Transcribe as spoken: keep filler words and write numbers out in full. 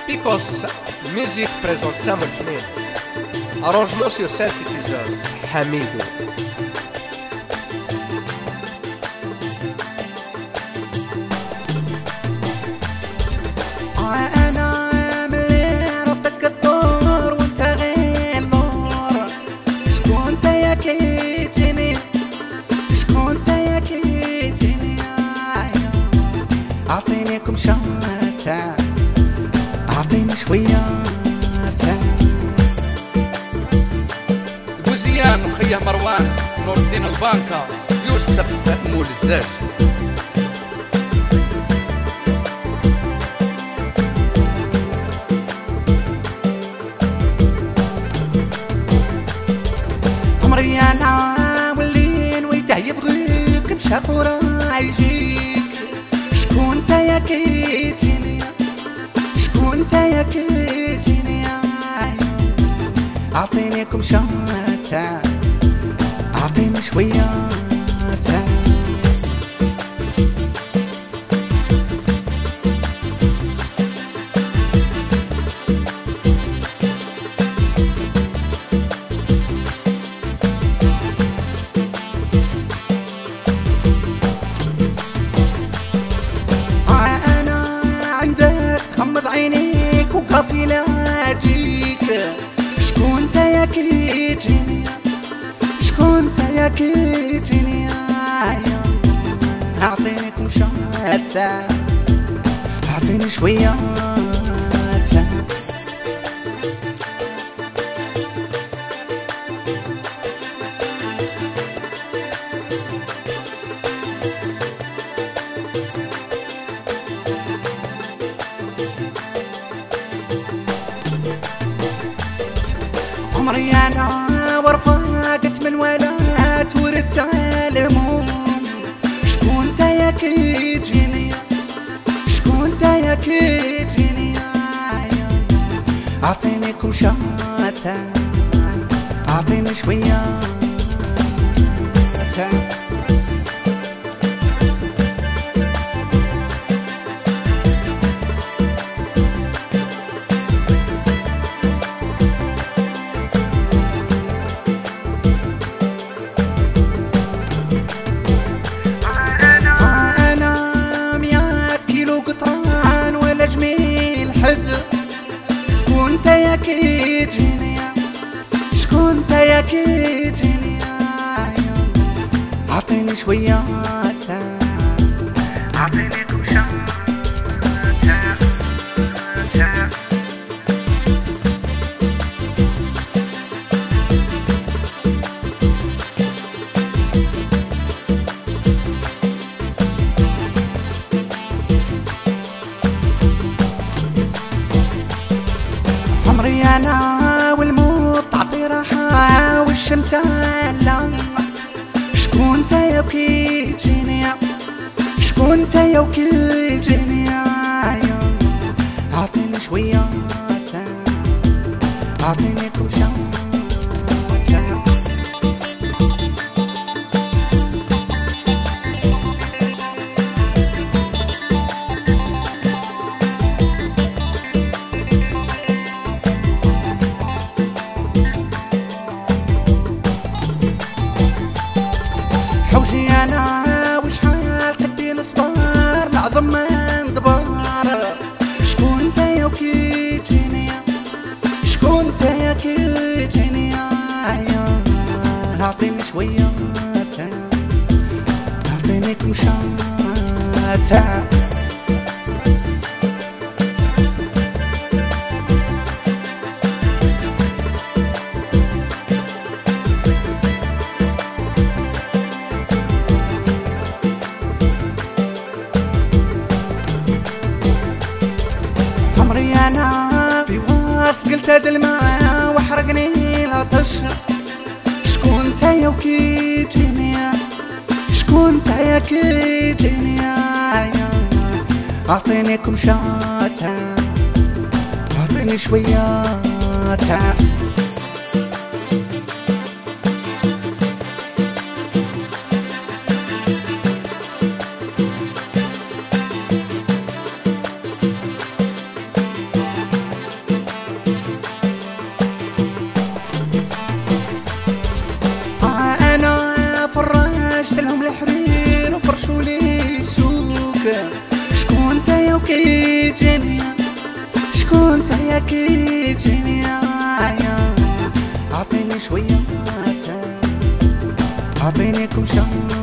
Picos Music présente Sam Al-Jmin. Arrangement sur synthétiseur Hamidou. أنا ملي عرفتك الدور وانت غير نور. شكون انت يا كيجيني، شكون انت يا كيجيني، أعطيني كمشاتة، أعطيني شوية. بوزيان وخيه مروان، نور الدين البانكا، يوسف مول الزاج. عمري انا ولين ويته يبغيك مشى خورا يجيك. شكون انت يا كيجيني، شكون انت يا كيجيني، اعطيني كمشاتة، اعطيني شوية. غمض عينيك وقافلة اجيك. شكون انت يا كيجيني، شكون انت يا كيجيني، اعطيني كمشاتة، اعطيني شوية. عمري انا ورفاقت من ولات وردت الهموم. شكون انت يا كيجيني، شكون انت يا كيجيني، اعطيني كمشاتة، اعطيني شوية. جميل حد. شكون انت يا كيجيني، شكون انت يا كيجيني، اعطيني شوية، اعطيني كمشاتة. عمري انا والموت تعطي راحة والشمتالة. شكون انت يا كيجيني، شكون انت يا كيجيني، اعطيني شوية، اعطيني كمشاتة. حوجي انا وشحال قدي الصبار العظم ما ندبر. شكون انت يا كيجيني، شكون انت يا كيجيني، اعطيني شوية، اعطيني كمشاتة. عمري انا في وسط قلت هاد الماء وحرقني العطش. شكون انت يا كيجيني، شكون انت يا كيجيني، اعطيني كمشاتة، اعطيني شوية. وكيجيني شكون تايا كيجيني عطيني شوية عطيني كل شهر